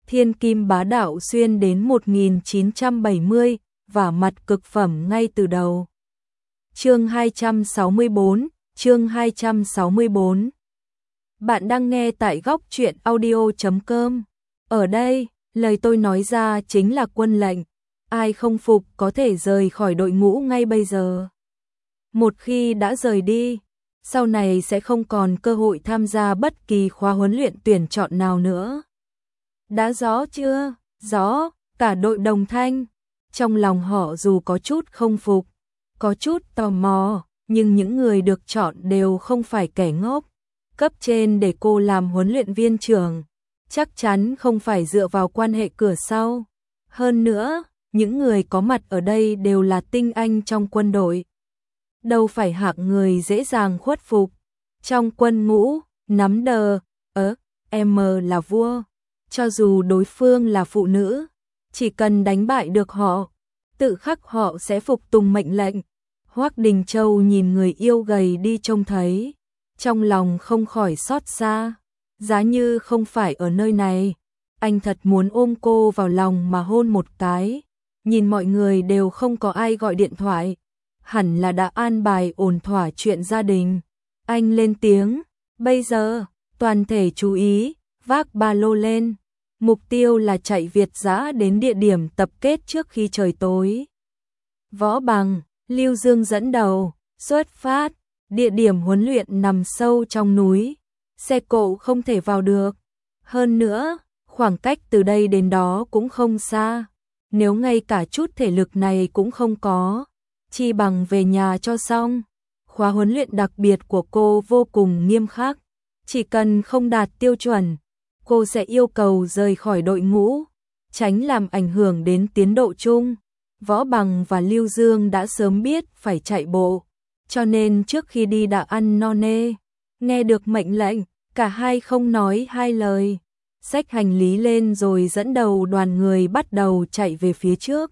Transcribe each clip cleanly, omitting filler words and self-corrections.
thiên kim bá đạo xuyên đến 1970, và mặt cực phẩm ngay từ đầu. Chương 264. Bạn đang nghe tại góc truyện audio.com. Ở đây, lời tôi nói ra chính là quân lệnh. Ai không phục có thể rời khỏi đội ngũ ngay bây giờ. Một khi đã rời đi, sau này sẽ không còn cơ hội tham gia bất kỳ khóa huấn luyện tuyển chọn nào nữa. Đã rõ chưa? Rõ, cả đội đồng thanh. Trong lòng họ dù có chút không phục, có chút tò mò, nhưng những người được chọn đều không phải kẻ ngốc. Cấp trên để cô làm huấn luyện viên trưởng, chắc chắn không phải dựa vào quan hệ cửa sau. Hơn nữa, những người có mặt ở đây đều là tinh anh trong quân đội. Đâu phải hạng người dễ dàng khuất phục. Trong quân ngũ, nắm đờ, em là vua. Cho dù đối phương là phụ nữ, chỉ cần đánh bại được họ, tự khắc họ sẽ phục tùng mệnh lệnh. Hoắc Đình Châu nhìn người yêu gầy đi trông thấy, trong lòng không khỏi xót xa. Giá như không phải ở nơi này, anh thật muốn ôm cô vào lòng mà hôn một cái. Nhìn mọi người đều không có ai gọi điện thoại, hẳn là đã an bài ổn thỏa chuyện gia đình. Anh lên tiếng, bây giờ, toàn thể chú ý, vác ba lô lên. Mục tiêu là chạy Việt dã đến địa điểm tập kết trước khi trời tối. Võ Bằng, Lưu Dương dẫn đầu, xuất phát. Địa điểm huấn luyện nằm sâu trong núi, xe cộ không thể vào được. Hơn nữa, khoảng cách từ đây đến đó cũng không xa. Nếu ngay cả chút thể lực này cũng không có, chi bằng về nhà cho xong. Khóa huấn luyện đặc biệt của cô vô cùng nghiêm khắc. Chỉ cần không đạt tiêu chuẩn, cô sẽ yêu cầu rời khỏi đội ngũ, tránh làm ảnh hưởng đến tiến độ chung. Võ Bằng và Lưu Dương đã sớm biết phải chạy bộ, cho nên trước khi đi đã ăn no nê. Nghe được mệnh lệnh, cả hai không nói hai lời, xách hành lý lên rồi dẫn đầu đoàn người bắt đầu chạy về phía trước.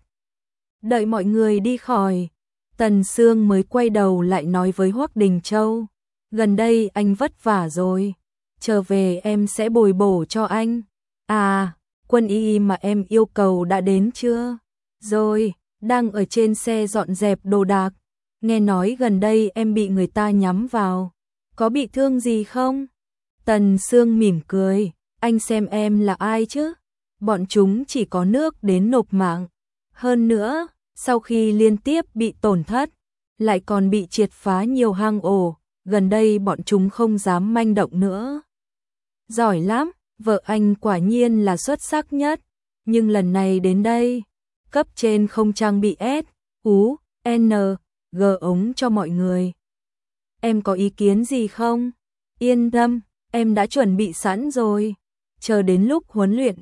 Đợi mọi người đi khỏi, Tần Sương mới quay đầu lại nói với Hoắc Đình Châu, gần đây anh vất vả rồi, trở về em sẽ bồi bổ cho anh. À, quân y mà em yêu cầu đã đến chưa? Rồi, đang ở trên xe dọn dẹp đồ đạc. Nghe nói gần đây em bị người ta nhắm vào, có bị thương gì không? Tần Sương mỉm cười, anh xem em là ai chứ? Bọn chúng chỉ có nước đến nộp mạng. Hơn nữa, sau khi liên tiếp bị tổn thất, lại còn bị triệt phá nhiều hang ổ, gần đây bọn chúng không dám manh động nữa. Giỏi lắm, vợ anh quả nhiên là xuất sắc nhất, nhưng lần này đến đây, cấp trên không trang bị G ống cho mọi người. Em có ý kiến gì không? Yên tâm, em đã chuẩn bị sẵn rồi. Chờ đến lúc huấn luyện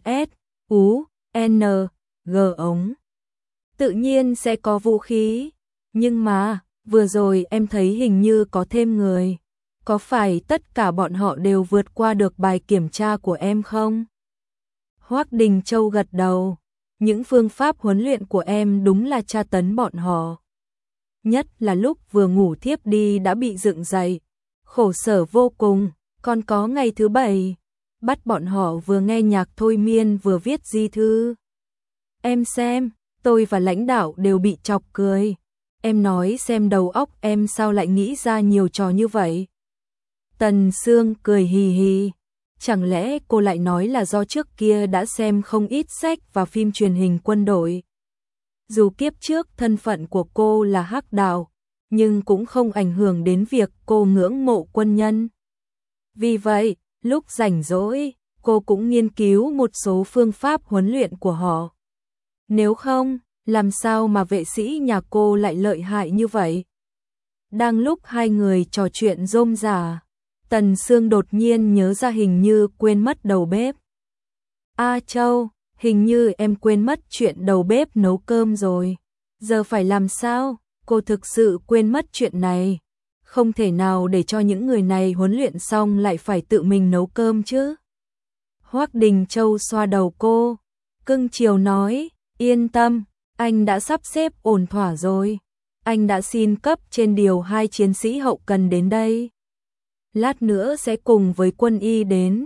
G ống, tự nhiên sẽ có vũ khí. Nhưng mà, vừa rồi em thấy hình như có thêm người. Có phải tất cả bọn họ đều vượt qua được bài kiểm tra của em không? Hoắc Đình Châu gật đầu. Những phương pháp huấn luyện của em đúng là tra tấn bọn họ. Nhất là lúc vừa ngủ thiếp đi đã bị dựng dậy, khổ sở vô cùng. Còn có ngày thứ 7, bắt bọn họ vừa nghe nhạc thôi miên vừa viết di thư. Em xem, tôi và lãnh đạo đều bị chọc cười. Em nói xem đầu óc em sao lại nghĩ ra nhiều trò như vậy. Tần Sương cười hì hì. Chẳng lẽ cô lại nói là do trước kia đã xem không ít sách và phim truyền hình quân đội. Dù kiếp trước thân phận của cô là hắc đạo, nhưng cũng không ảnh hưởng đến việc cô ngưỡng mộ quân nhân. Vì vậy, lúc rảnh rỗi, cô cũng nghiên cứu một số phương pháp huấn luyện của họ. Nếu không, làm sao mà vệ sĩ nhà cô lại lợi hại như vậy? Đang lúc hai người trò chuyện rôm rả, Tần Sương đột nhiên nhớ ra hình như quên mất đầu bếp. A Châu, hình như em quên mất chuyện đầu bếp nấu cơm rồi. Giờ phải làm sao? Cô thực sự quên mất chuyện này. Không thể nào để cho những người này huấn luyện xong lại phải tự mình nấu cơm chứ. Hoắc Đình Châu xoa đầu cô, cưng chiều nói, yên tâm, anh đã sắp xếp ổn thỏa rồi. Anh đã xin cấp trên điều 2 chiến sĩ hậu cần đến đây. Lát nữa sẽ cùng với quân y đến.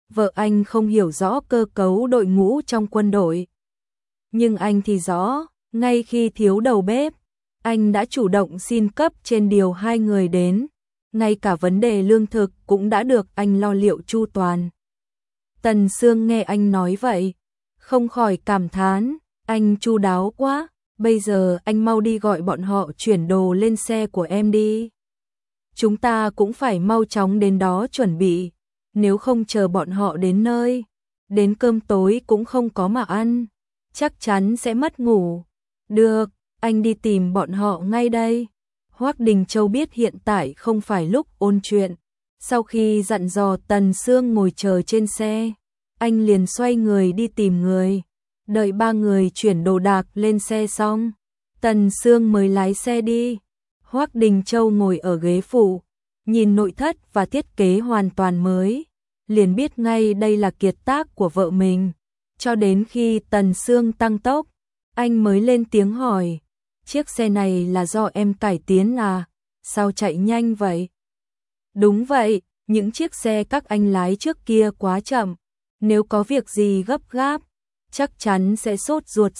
vợ anh không hiểu rõ cơ cấu đội ngũ trong quân đội. Nhưng anh thì rõ, ngay khi thiếu đầu bếp, anh đã chủ động xin cấp trên điều 2 người đến, ngay cả vấn đề lương thực cũng đã được anh lo liệu chu toàn. Tần Sương nghe anh nói vậy, không khỏi cảm thán, anh chu đáo quá, bây giờ anh mau đi gọi bọn họ chuyển đồ lên xe của em đi. Chúng ta cũng phải mau chóng đến đó chuẩn bị, nếu không chờ bọn họ đến nơi, đến cơm tối cũng không có mà ăn, chắc chắn sẽ mất ngủ. Được, anh đi tìm bọn họ ngay đây. Hoắc Đình Châu biết hiện tại không phải lúc ôn chuyện, sau khi dặn dò Tần Sương ngồi chờ trên xe, anh liền xoay người đi tìm người. Đợi 3 người chuyển đồ đạc lên xe xong, Tần Sương mới lái xe đi. Hoắc Đình Châu ngồi ở ghế phụ, nhìn nội thất và thiết kế hoàn toàn mới, liền biết ngay đây là kiệt tác của vợ mình. Cho đến khi Tần Sương tăng tốc, anh mới lên tiếng hỏi, chiếc xe này là do em cải tiến à, sao chạy nhanh vậy? Đúng vậy, những chiếc xe các anh lái trước kia quá chậm, nếu có việc gì gấp gáp, chắc chắn sẽ sốt ruột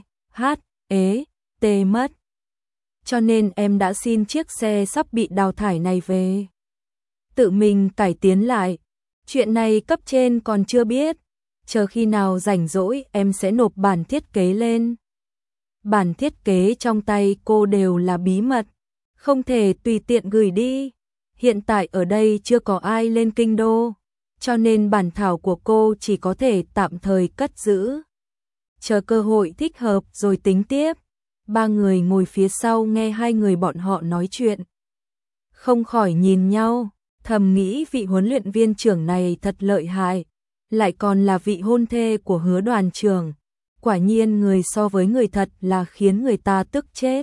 T mất. Cho nên em đã xin chiếc xe sắp bị đào thải này về, tự mình cải tiến lại. Chuyện này cấp trên còn chưa biết, chờ khi nào rảnh rỗi em sẽ nộp bản thiết kế lên. Bản thiết kế trong tay cô đều là bí mật, không thể tùy tiện gửi đi. Hiện tại ở đây chưa có ai lên kinh đô, cho nên bản thảo của cô chỉ có thể tạm thời cất giữ. Chờ cơ hội thích hợp rồi tính tiếp. 3 người ngồi phía sau nghe 2 người bọn họ nói chuyện, không khỏi nhìn nhau, thầm nghĩ vị huấn luyện viên trưởng này thật lợi hại, lại còn là vị hôn thê của Hứa đoàn trưởng. Quả nhiên người so với người thật là khiến người ta tức chết.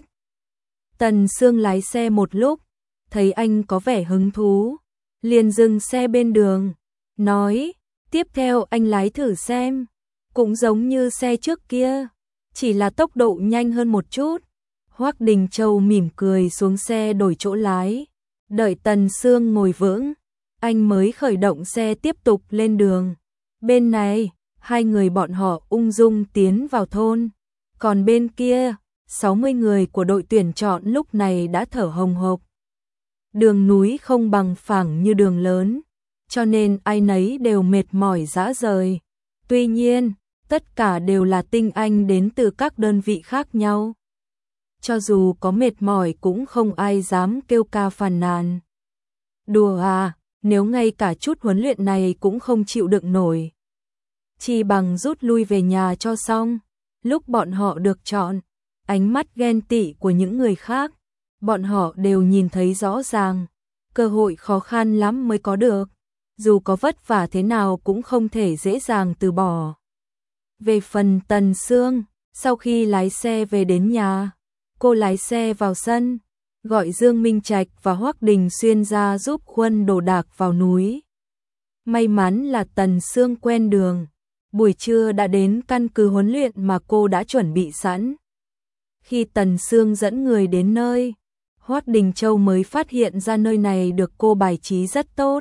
Tần Sương lái xe một lúc, thấy anh có vẻ hứng thú, liền dừng xe bên đường, nói, tiếp theo anh lái thử xem, cũng giống như xe trước kia, chỉ là tốc độ nhanh hơn một chút. Hoắc Đình Châu mỉm cười xuống xe đổi chỗ lái, đợi Tần Sương ngồi vững, anh mới khởi động xe tiếp tục lên đường. Bên này, 2 người bọn họ ung dung tiến vào thôn, còn bên kia, 60 người của đội tuyển chọn lúc này đã thở hồng hộc. Đường núi không bằng phẳng như đường lớn, cho nên ai nấy đều mệt mỏi rã rời. Tuy nhiên, tất cả đều là tinh anh đến từ các đơn vị khác nhau. Cho dù có mệt mỏi cũng không ai dám kêu ca phàn nàn. Đùa à, nếu ngay cả chút huấn luyện này cũng không chịu đựng nổi, chỉ bằng rút lui về nhà cho xong. Lúc bọn họ được chọn, ánh mắt ghen tị của những người khác, bọn họ đều nhìn thấy rõ ràng, cơ hội khó khăn lắm mới có được, dù có vất vả thế nào cũng không thể dễ dàng từ bỏ. Về phần Tần Sương, sau khi lái xe về đến nhà, cô lái xe vào sân, gọi Dương Minh Trạch và Hoắc Đình Xuyên ra giúp khuân đồ đạc vào núi. May mắn là Tần Sương quen đường, buổi trưa đã đến căn cứ huấn luyện mà cô đã chuẩn bị sẵn. Khi Tần Sương dẫn người đến nơi, Hoắc Đình Châu mới phát hiện ra nơi này được cô bài trí rất tốt.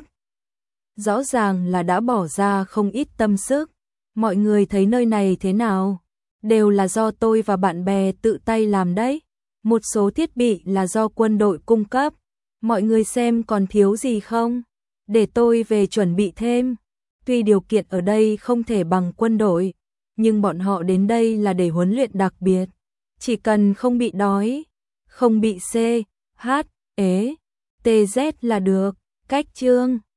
Rõ ràng là đã bỏ ra không ít tâm sức. Mọi người thấy nơi này thế nào? Đều là do tôi và bạn bè tự tay làm đấy. Một số thiết bị là do quân đội cung cấp. Mọi người xem còn thiếu gì không? Để tôi về chuẩn bị thêm. Tuy điều kiện ở đây không thể bằng quân đội, nhưng bọn họ đến đây là để huấn luyện đặc biệt. Chỉ cần không bị đói, không bị C, H, T, Z là được. Cách chương